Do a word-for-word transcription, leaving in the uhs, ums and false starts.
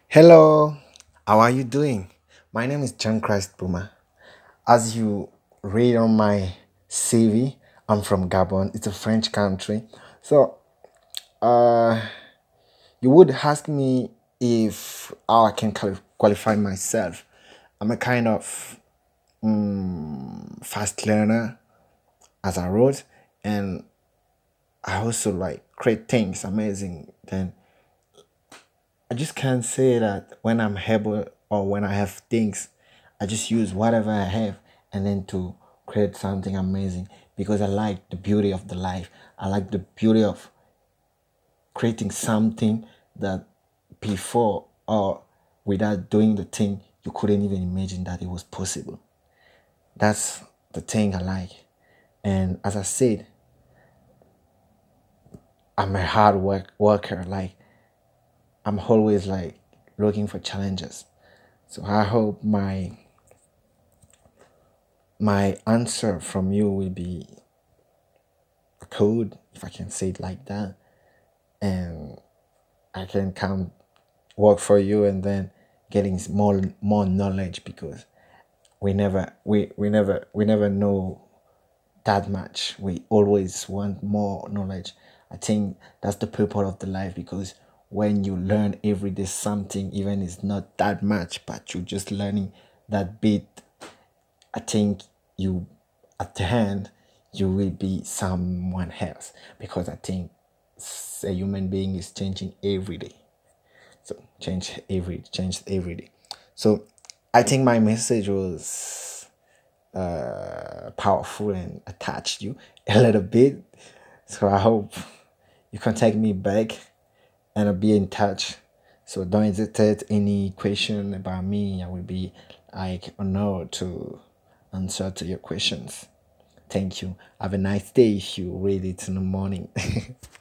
Hello, how are you doing? My name is John Christ Buma. As you read on my C V, I'm from Gabon. It's a French country. So, uh, you would ask me if how I can quali- qualify myself. I'm a kind of mm, fast learner, as I wrote, and I also like create things amazing. Then I just can't say that when I'm able or when I have things, I just use whatever I have and then to create something amazing because I like the beauty of the life. I like the beauty of creating something that before or without doing the thing, you couldn't even imagine that it was possible. That's the thing I like. And as I said, I'm a hard work worker. Like I'm always like looking for challenges. So I hope my my answer from you will be a code, if I can say it like that, and I can come work for you and then getting s- more more knowledge because we never we we never we never know that much. We always want more knowledge. I think that's the purpose of the life because when you learn every day something, even it's not that much, but you're just learning that bit, I think you at the end you will be someone else because I think s- a human being is changing every day. So change every change every day. So I think my message was uh, powerful and attached you a little bit. So I hope you contact me back and I'll be in touch. So don't hesitate any question about me. I will be like honored to answer to your questions. Thank you. Have a nice day if you read it in the morning.